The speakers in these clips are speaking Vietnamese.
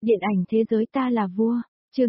Điện ảnh thế giới ta là vua, chương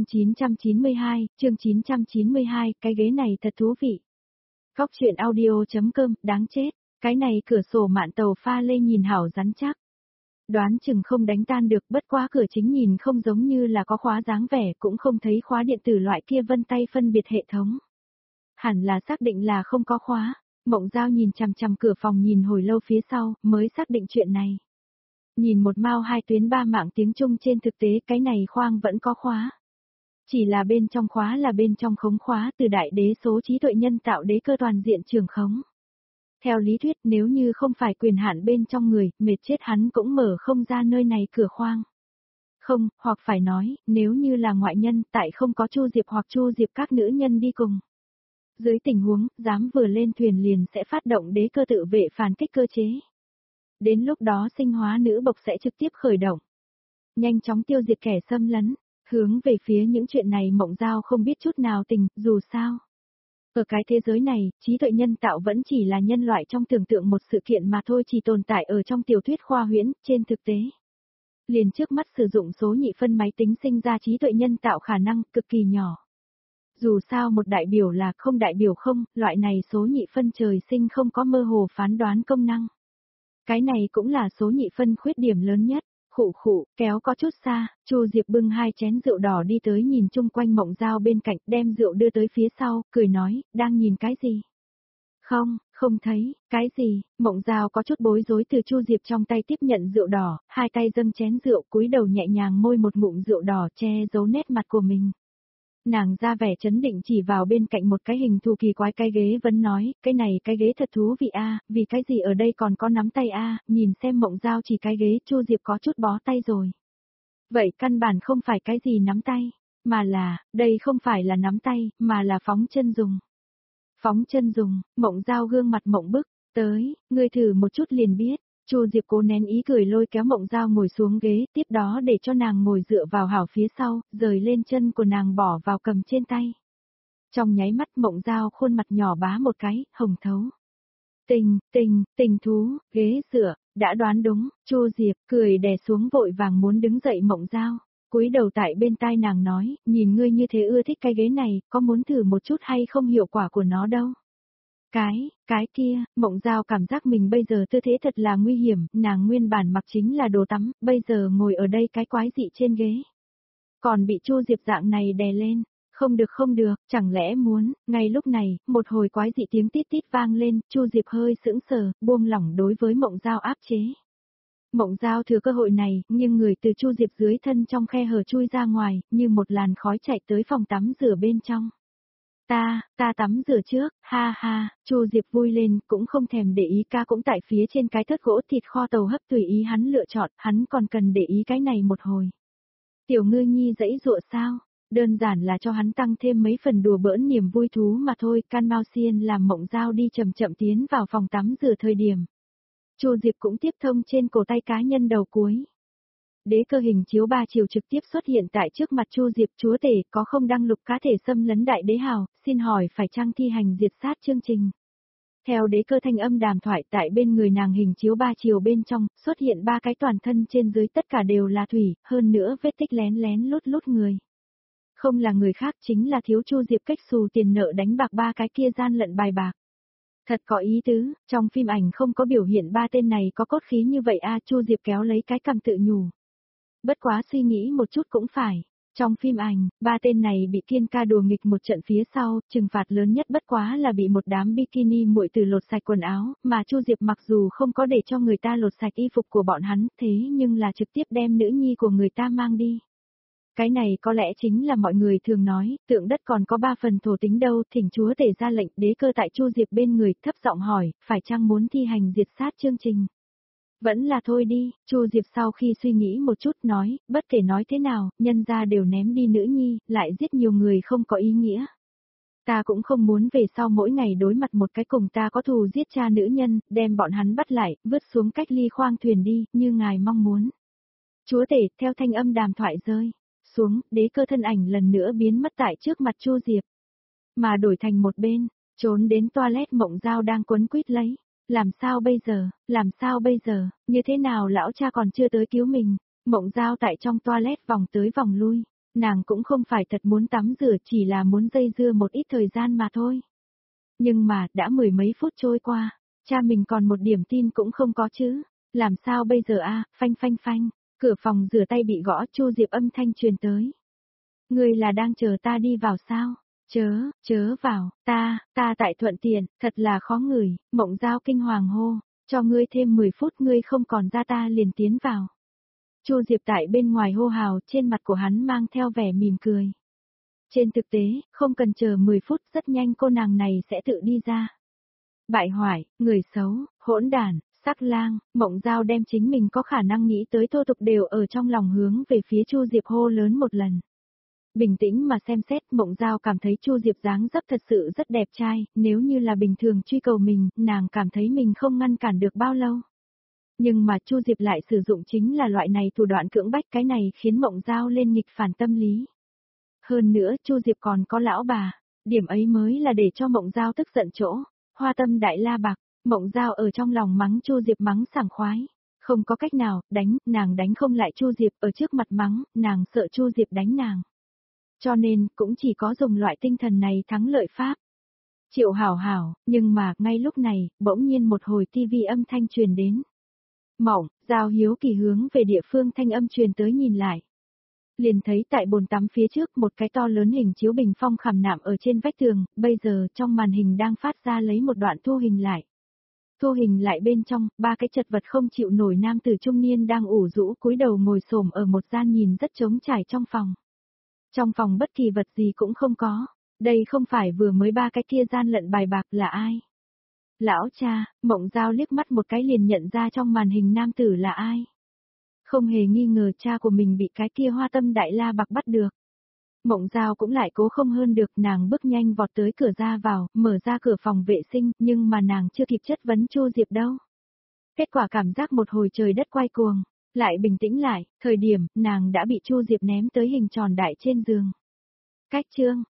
992, cái ghế này thật thú vị. Góc chuyện audio.com, đáng chết, cái này cửa sổ mạn tàu pha lê nhìn hảo rắn chắc. Đoán chừng không đánh tan được, bất quá cửa chính nhìn không giống như là có khóa dáng vẻ, cũng không thấy khóa điện tử loại kia vân tay phân biệt hệ thống. Hẳn là xác định là không có khóa. Mộng Giao nhìn chằm chằm cửa phòng nhìn hồi lâu phía sau, mới xác định chuyện này. Nhìn một mao hai tuyến ba mạng tiếng Trung trên thực tế cái này khoang vẫn có khóa. Chỉ là bên trong khóa là bên trong khống khóa từ đại đế số trí tuệ nhân tạo đế cơ toàn diện trường khống. Theo lý thuyết nếu như không phải quyền hạn bên trong người, mệt chết hắn cũng mở không ra nơi này cửa khoang. Không, hoặc phải nói, nếu như là ngoại nhân, tại không có Chu Diệp hoặc Chu Diệp các nữ nhân đi cùng. Dưới tình huống, dám vừa lên thuyền liền sẽ phát động đế cơ tự vệ phản kích cơ chế. Đến lúc đó sinh hóa nữ bộc sẽ trực tiếp khởi động. Nhanh chóng tiêu diệt kẻ xâm lấn, hướng về phía những chuyện này Mộng Giao không biết chút nào tình, dù sao. Ở cái thế giới này, trí tuệ nhân tạo vẫn chỉ là nhân loại trong tưởng tượng một sự kiện mà thôi, chỉ tồn tại ở trong tiểu thuyết khoa huyễn, trên thực tế. Liền trước mắt sử dụng số nhị phân máy tính sinh ra trí tuệ nhân tạo khả năng cực kỳ nhỏ. Dù sao một đại biểu là không đại biểu không, loại này số nhị phân trời sinh không có mơ hồ phán đoán công năng. Cái này cũng là số nhị phân khuyết điểm lớn nhất. Khụ, kéo có chút xa, Chu Diệp bưng hai chén rượu đỏ đi tới nhìn chung quanh Mộng Giao bên cạnh, đem rượu đưa tới phía sau, cười nói, đang nhìn cái gì? Không thấy, cái gì? Mộng Giao có chút bối rối từ Chu Diệp trong tay tiếp nhận rượu đỏ, hai tay dâng chén rượu, cúi đầu nhẹ nhàng môi một ngụm rượu đỏ che giấu nét mặt của mình. Nàng ra vẻ chấn định chỉ vào bên cạnh một cái hình thù kỳ quái cái ghế vẫn nói, cái này cái ghế thật thú vị a, vì cái gì ở đây còn có nắm tay a, nhìn xem Mộng Giao chỉ cái ghế, Chu Diệp có chút bó tay rồi. Vậy căn bản không phải cái gì nắm tay, mà là, đây không phải là nắm tay, mà là phóng chân dùng. Phóng chân dùng, Mộng Giao gương mặt mộng bức, tới, ngươi thử một chút liền biết. Chu Diệp cố nén ý cười lôi kéo Mộng Giao ngồi xuống ghế, tiếp đó để cho nàng ngồi dựa vào hảo phía sau, rời lên chân của nàng bỏ vào cầm trên tay. Trong nháy mắt Mộng Giao khuôn mặt nhỏ bá một cái, hồng thấu. Tình thú, ghế dựa, đã đoán đúng, Chu Diệp cười đè xuống vội vàng muốn đứng dậy Mộng Giao. Cúi đầu tại bên tai nàng nói, nhìn ngươi như thế ưa thích cái ghế này, có muốn thử một chút hay không hiệu quả của nó đâu. Cái kia, Mộng Giao cảm giác mình bây giờ tư thế thật là nguy hiểm, nàng nguyên bản mặc chính là đồ tắm, bây giờ ngồi ở đây cái quái dị trên ghế. Còn bị Chu Diệp dạng này đè lên, không được, chẳng lẽ muốn, ngay lúc này, một hồi quái dị tiếng tít tít vang lên, Chu Diệp hơi sững sờ, buông lỏng đối với Mộng Giao áp chế. Mộng Giao thừa cơ hội này, nhưng người từ Chu Diệp dưới thân trong khe hở chui ra ngoài, như một làn khói chạy tới phòng tắm rửa bên trong. Ta tắm rửa trước, ha, Chu Diệp vui lên, cũng không thèm để ý ca cũng tại phía trên cái thớt gỗ thịt kho tàu hấp tùy ý hắn lựa chọn, hắn còn cần để ý cái này một hồi. Tiểu ngư nhi dãy dụa sao? Đơn giản là cho hắn tăng thêm mấy phần đùa bỡn niềm vui thú mà thôi, Can Mao Xiên làm Mộng Giao đi chậm chậm tiến vào phòng tắm rửa thời điểm. Chu Diệp cũng tiếp thông trên cổ tay cá nhân đầu cuối. Đế cơ hình chiếu 3 chiều trực tiếp xuất hiện tại trước mặt Chu Diệp, chúa tể có không đăng lục cá thể xâm lấn đại đế hào, xin hỏi phải chăng thi hành diệt sát chương trình. Theo đế cơ thanh âm đàm thoại tại bên người nàng hình chiếu 3 chiều bên trong, xuất hiện 3 cái toàn thân trên dưới tất cả đều là thủy, hơn nữa vết tích lén lén lút người. Không là người khác chính là thiếu Chu Diệp cách xù tiền nợ đánh bạc 3 cái kia gian lận bài bạc. Thật có ý tứ, trong phim ảnh không có biểu hiện 3 tên này có cốt khí như vậy a, Chu Diệp kéo lấy cái cằm tự nhủ. Bất quá suy nghĩ một chút cũng phải, trong phim ảnh, 3 tên này bị Kiên ca đùa nghịch một trận phía sau, trừng phạt lớn nhất bất quá là bị một đám bikini muội tử lột sạch quần áo, mà Chu Diệp mặc dù không có để cho người ta lột sạch y phục của bọn hắn, thế nhưng là trực tiếp đem nữ nhi của người ta mang đi. Cái này có lẽ chính là mọi người thường nói, tượng đất còn có 3 phần thổ tính đâu, thỉnh chúa tể ra lệnh, đế cơ tại Chu Diệp bên người, thấp giọng hỏi, phải chăng muốn thi hành diệt sát chương trình? Vẫn là thôi đi, Chu Diệp sau khi suy nghĩ một chút nói, bất kể nói thế nào, nhân gia đều ném đi nữ nhi, lại giết nhiều người không có ý nghĩa. Ta cũng không muốn về sau mỗi ngày đối mặt một cái cùng ta có thù giết cha nữ nhân, đem bọn hắn bắt lại, vứt xuống cách ly khoang thuyền đi, như ngài mong muốn. Chúa tể, theo thanh âm đàm thoại rơi xuống, đế cơ thân ảnh lần nữa biến mất tại trước mặt Chu Diệp. Mà đổi thành một bên, trốn đến toilet Mộng Giao đang quấn quýt lấy. Làm sao bây giờ, như thế nào lão cha còn chưa tới cứu mình, Mộng Giao tại trong toilet vòng tới vòng lui, nàng cũng không phải thật muốn tắm rửa, chỉ là muốn dây dưa một ít thời gian mà thôi. Nhưng mà, đã mười mấy phút trôi qua, cha mình còn một điểm tin cũng không có chứ. Làm sao bây giờ a? Phanh phanh phanh, cửa phòng rửa tay bị gõ, Chu Diệp âm thanh truyền tới. Ngươi là đang chờ ta đi vào sao? Chớ vào, ta tại thuận tiện, thật là khó ngửi. Mộng Giao kinh hoàng hô, cho ngươi thêm 10 phút, ngươi không còn ra ta liền tiến vào. Chu Diệp tại bên ngoài hô hào, trên mặt của hắn mang theo vẻ mỉm cười. Trên thực tế, không cần chờ 10 phút, rất nhanh cô nàng này sẽ tự đi ra. Bại hoại, người xấu, hỗn đản, sắc lang, Mộng Giao đem chính mình có khả năng nghĩ tới thô tục đều ở trong lòng hướng về phía Chu Diệp hô lớn một lần. Bình tĩnh mà xem xét, Mộng Giao cảm thấy Chu Diệp dáng dấp thật sự rất đẹp trai, nếu như là bình thường truy cầu mình, nàng cảm thấy mình không ngăn cản được bao lâu. Nhưng mà Chu Diệp lại sử dụng chính là loại này thủ đoạn cưỡng bách, cái này khiến Mộng Giao lên nghịch phản tâm lý. Hơn nữa, Chu Diệp còn có lão bà, điểm ấy mới là để cho Mộng Giao tức giận chỗ. Hoa tâm đại la bạc, Mộng Giao ở trong lòng mắng Chu Diệp mắng sảng khoái. Không có cách nào, nàng đánh không lại Chu Diệp, ở trước mặt mắng, nàng sợ Chu Diệp đánh nàng. Cho nên, cũng chỉ có dùng loại tinh thần này thắng lợi pháp. Triệu Hảo Hảo, nhưng mà, ngay lúc này, bỗng nhiên một hồi tivi âm thanh truyền đến. Mộng Giao hiếu kỳ hướng về địa phương thanh âm truyền tới nhìn lại. Liền thấy tại bồn tắm phía trước một cái to lớn hình chiếu bình phong khảm nạm ở trên vách tường, bây giờ trong màn hình đang phát ra lấy một đoạn thu hình lại. Thu hình lại bên trong, ba cái chật vật không chịu nổi nam tử trung niên đang ủ rũ cúi đầu ngồi xổm ở một gian nhìn rất trống trải trong phòng. Trong phòng bất kỳ vật gì cũng không có, đây không phải vừa mới ba cái kia gian lận bài bạc là ai? Lão cha, Mộng Giao liếc mắt một cái liền nhận ra trong màn hình nam tử là ai. Không hề nghi ngờ cha của mình bị cái kia hoa tâm đại la bạc bắt được. Mộng Giao cũng lại cố không hơn được, nàng bước nhanh vọt tới cửa ra vào, mở ra cửa phòng vệ sinh, nhưng mà nàng chưa kịp chất vấn Chu Diệp đâu. Kết quả cảm giác một hồi trời đất quay cuồng, lại bình tĩnh lại, thời điểm, nàng đã bị Chu Diệp ném tới hình tròn đại trên giường. Cách chương,